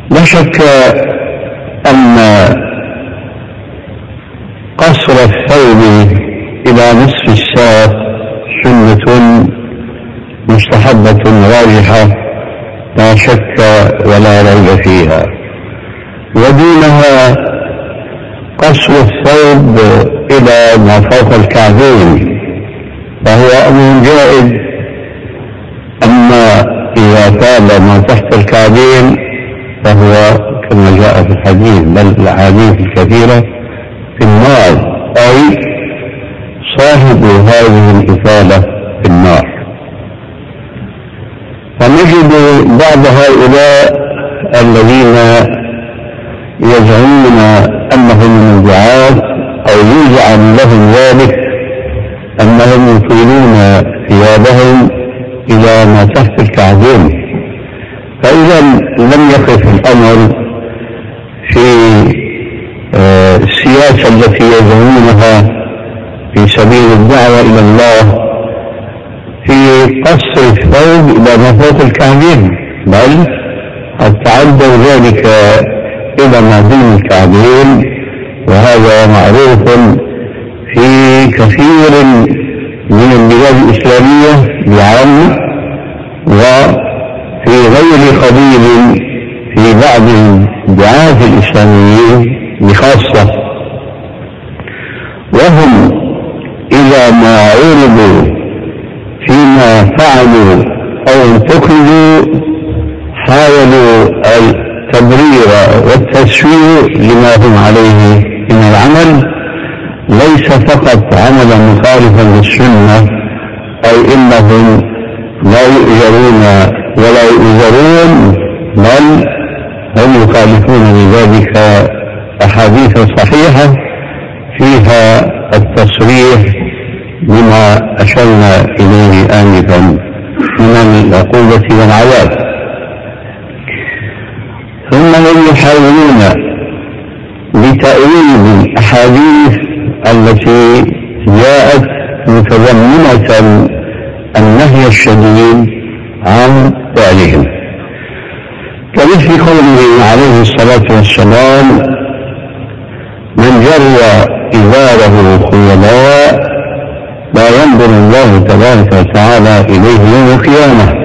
لا شك أن قصر الثوب إلى نصف الساق سنة مستحبة راجحة لا شك ولا ريب فيها، ودونها قصر الثوب إلى ما فوق الكعبين فهو أمر جائز. أما إذا كان ما تحت الكعبين فهو كما جاء في الحديث، بل الأحاديث الكثيرة، في النار، أي صاحب هذه الإطالة في النار. فنجد بعض هؤلاء الذين يزعمون أنهم من الدعاة أو يزعم لهم ذلك أنهم يطيلون ثيابهم إلى ما تحت الكعبين، فإذا لم يقف الأمر في السياسة التي يزعمونها في سبيل الدعوة إلى الله في قصر الثوب إلى ما فوق الكعبين، بل قد تعدوا ذلك إلى ما دون الكعبين، وهذا معروف في كثير من البلاد الإسلامية بعامة، وفي غير قليل في بعض الدعاة الإسلاميين بخاصة، وهم إذا ما عرضوا فيما فعلوا أو انتقدوا حاولوا التبرير والتسوير لما هم عليه من العمل، ليس فقط عملا مخالفا للسنة أي إنهم لا يؤجرون ولا يؤجرون، بل هم يخالفون لذلك أحاديث صحيحة فيها التصريح بما أشرنا إليه آنفا من العقوبة والعذاب. ثم هم يحاولون بتأويل الأحاديث التي جاءت متضمنة النهي الشديد عن فعلهم، كمثل قوله عليه الصلاة والسلام: من جر إزاره خيلاء لا ينظر الله تبارك وتعالى إليه يوم القيامة.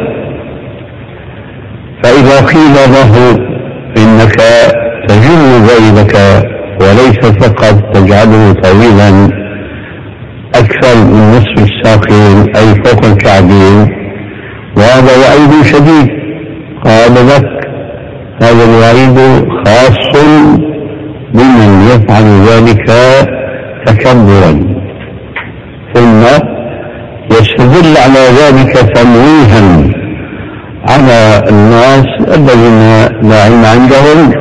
فإذا قيل له إنك تجر ذيلك وليس فقط تجعله طويلا أكثر من نصف الساقين أي فوق الكعبين، وهذا وعيد شديد، قال لك هذا الوعيد خاص بمن يفعل ذلك تكبرا، ثم يستدل على ذلك تمويها على الناس الذين لا علم عندهم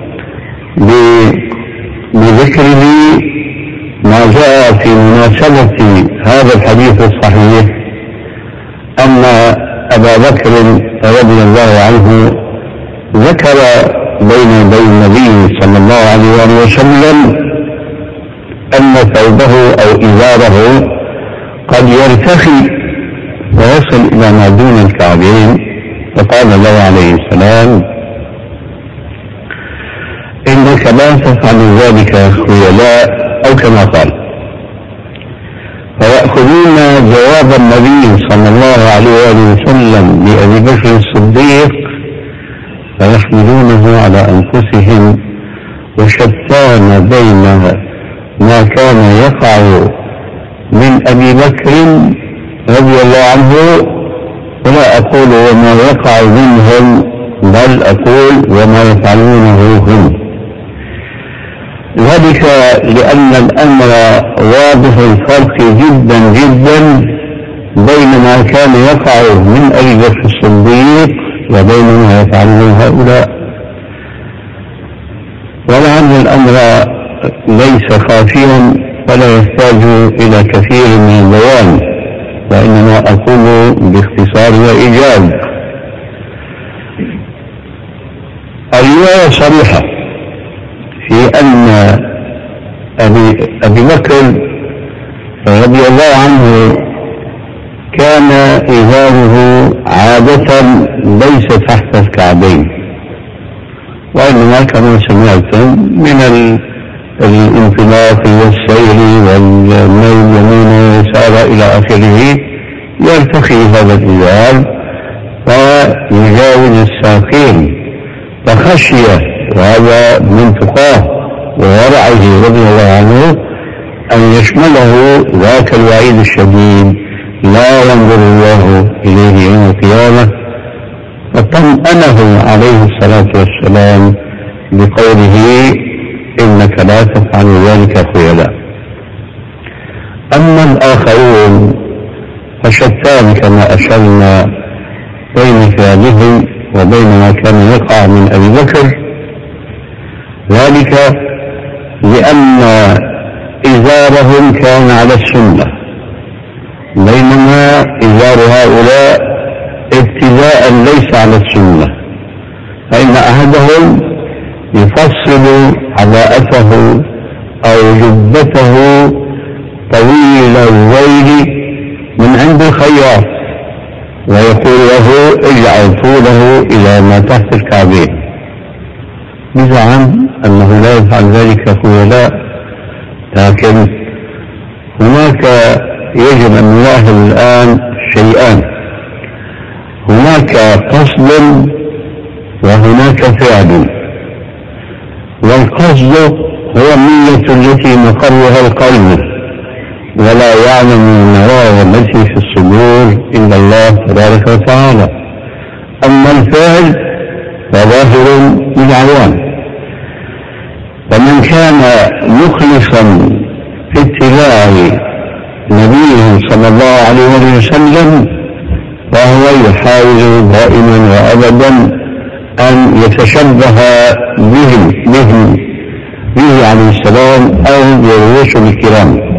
بذكره ما جاء في مناسبة هذا الحديث الصحيح أن أبا بكر رضي الله عنه ذكر بين يدي النبي صلى الله عليه وسلم أن ثوبه أو إزاره قد يرتخي ويصل إلى ما دون الكعبين، فقال له عليه السلام: إنك لا تفعل ذلك خيلاء، أو كما قال. فيأخذون جواب النبي صلى الله عليه وسلم لأبي بكر الصديق فيحملونه على أنفسهم، وشتان بين ما كان يقع من أبي بكر رضي الله عنه، ولا أقول وما يقع منهم، بل أقول وما يفعلونه هم، ذلك لأن الأمر واضح الفرق جدا جدا بين ما كان يقع من أبي بكر الصديق وبين ما يفعله هؤلاء. ولعل الأمر ليس خافيا ولا يحتاج إلى كثير من البيان، وإنما أقول باختصار وإيجاز. الرواية صريحة في أن أبي بكر رضي الله عنه كان إزاره عادة ليس تحت الكعبين، وإنما كما سمعتم من الانطلاق والسير والميل يمين ويسار إلى آخره يرتخي هذا الإزار فيجاوز الساقين، فخشي وهذا من تقاه وورعه رضي الله عنه أن يشمله ذاك الوعيد الشديد لا ينظر الله إليه يوم القيامة، فطمأنه عليه الصلاة والسلام بقوله إنك لا تفعل ذلك خيلاء. أما الآخرون فشتان كما أشرنا بين فعلهم وبين ما كان يقع من أبي بكر، ذلك لأن إزارهم كان على السنة، بينما إزار هؤلاء ابتداء ليس على السنة، فإن أحدهم يفصل عباءته أو جبته طويل الذيل من عند الخياط ويقول له اجعل طوله إلى ما تحت الكعبين، بزعم أنه لا يفعل ذلك خيلاء. لكن هناك يجب أن نلاحظ الآن شيئان: هناك قصد وهناك فعل، والقصد هو النية التي مقرها القلب ولا يعلم النوايا التي في الصدور إلا الله تبارك وتعالى، أما الفعل فظاهر للعوام. فمن كان مخلصا في اتباع نبيه صلى الله عليه وسلم فهو يحاول دائما وأبدا أن يتشبه به عليه السلام أو بالرسل الكرام.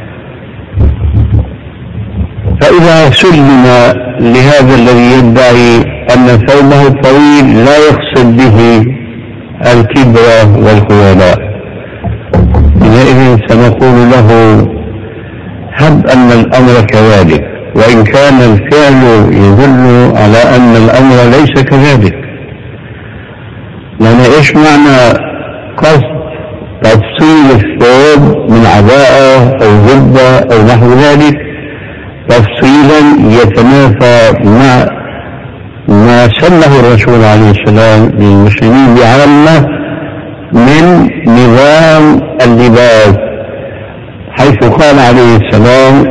فإذا سلم لهذا الذي يدعي أن ثوبه الطويل لا يقصد به الكبر والخيلاء، حينئذ سنقول له هب أن الأمر كذلك، وإن كان الفعل يدل على أن الأمر ليس كذلك. لأن إيش معنى قصد تفصيل الثوب من عباءة أو جبة أو نحو ذلك تفصيلا يتنافى مع ما سنه الرسول عليه السلام للمسلمين بعامة من نظام اللباس، حيث قال عليه السلام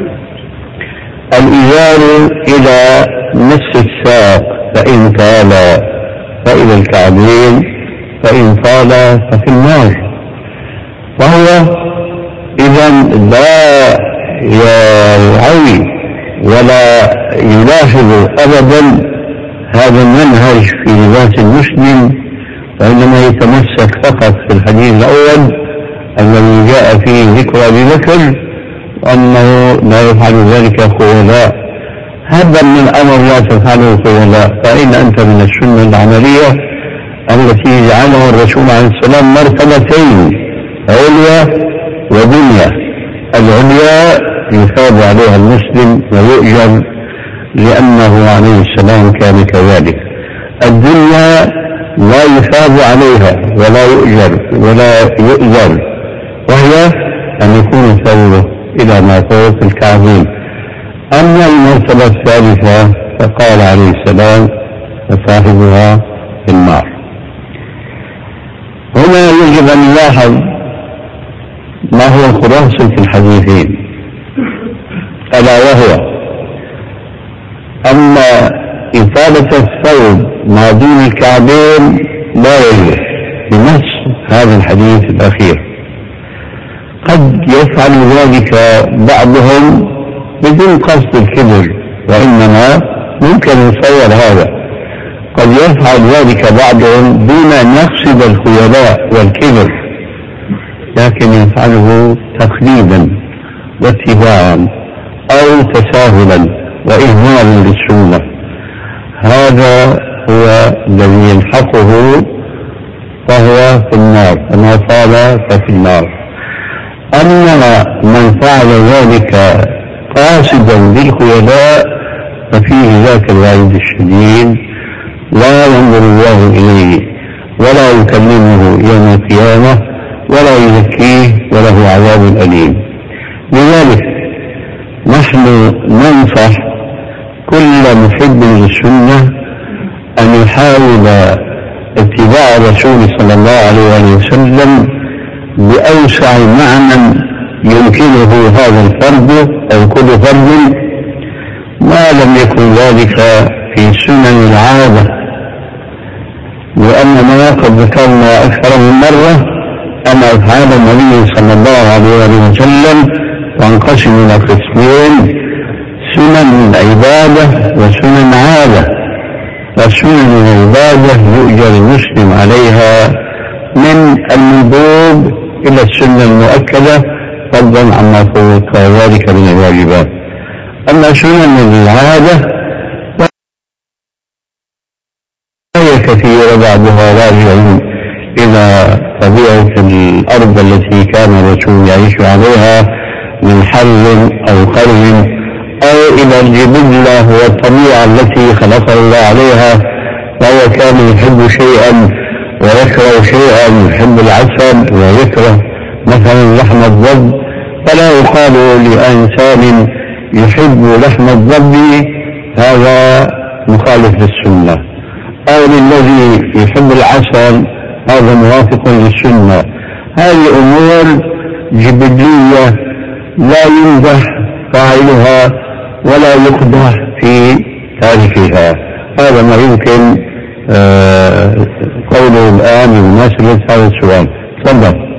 الإزار إلى نصف الساق فإن طال فإلى الكعبين فإن طال ففي النار. فهو إذا لا يعوي ولا يلاحظ أبدا هذا المنهج في لباس المسلم، وإنما يتمسك فقط في الحديث الأول الذي جاء فيه ذكر أبي بكر أنه لا يفعل ذلك خيلاء. هذا من الأمر لا تفعله خيلاء، فإن أنت من السنة العملية التي جعلها الرسول عليه السلام مرتبتين: عليا ودنيا. العليا يثاب عليها المسلم ويؤجر لأنه عليه السلام كان كذلك، الدنيا لا يثاب عليها ولا يؤجر ولا يؤذر، وهي أن يكون ثوبه إلى ما فوق الكعبين. أما المرتبة الثالثة فقال عليه السلام وصاحبها في النار. هنا يجب أن نلاحظ ما هو خلاصة الحديثين، ألا وهو أن إطالة الثوب ما دون الكعبين لا يجوز بنص هذا الحديث الأخير. قد يفعل ذلك بعضهم بدون قصد الكبر، وإنما ممكن يصور هذا، قد يفعل ذلك بعضهم دون أن يقصد الخيلاء والكبر، لكن يفعله تقليدا واتباعا أو تساهلا وإهمالا للسنة. هذا هو الذي يلحقه فهو في النار، فما طال ففي النار. أما من فعل ذلك قاصدا للخيلاء ففيه ذاك الوعيد الشديد لا ينظر الله إليه ولا يكلمه يوم القيامة ولا يزكيه وله عذاب أليم. لذلك نحن ننصح كل محب للسنة أن يحاول اتباع الرسول صلى الله عليه وسلم بأوسع معنى يمكنه هذا الفرد أو كل فرد، ما لم يكن ذلك في سنن العادة، لأننا قد ذكرنا أكثر من مرة أن أفعال النبي صلى الله عليه وسلم تنقسم إلى قسمين: سنن عبادة وسنن عادة. فسنن العبادة يؤجر المسلم عليها من المندوب إلى السنة المؤكدة فضلا عما فوق ذلك من الواجبات. أما سنن العادة فهي كثيرة، بعضها راجع إلى طبيعة الأرض التي كان الرسول يعيش عليها من حر أو قرن، أو إلى الجبلة والطبيعة التي خلق الله عليها، فهو كان يحب شيئا ويكره شيئا، يحب العسل ويكره مثلا لحم الضب، فلا يقال لإنسان يحب لحم الضب هذا مخالف للسنة، أو للذي يحب العسل هذا موافق للسنة. هذه أمور جبلية لا يمدح فاعلها ولا يقدح في تاركها. هذا ما يمكن قوله الآن بمناسبة هذا السؤال. تفضل.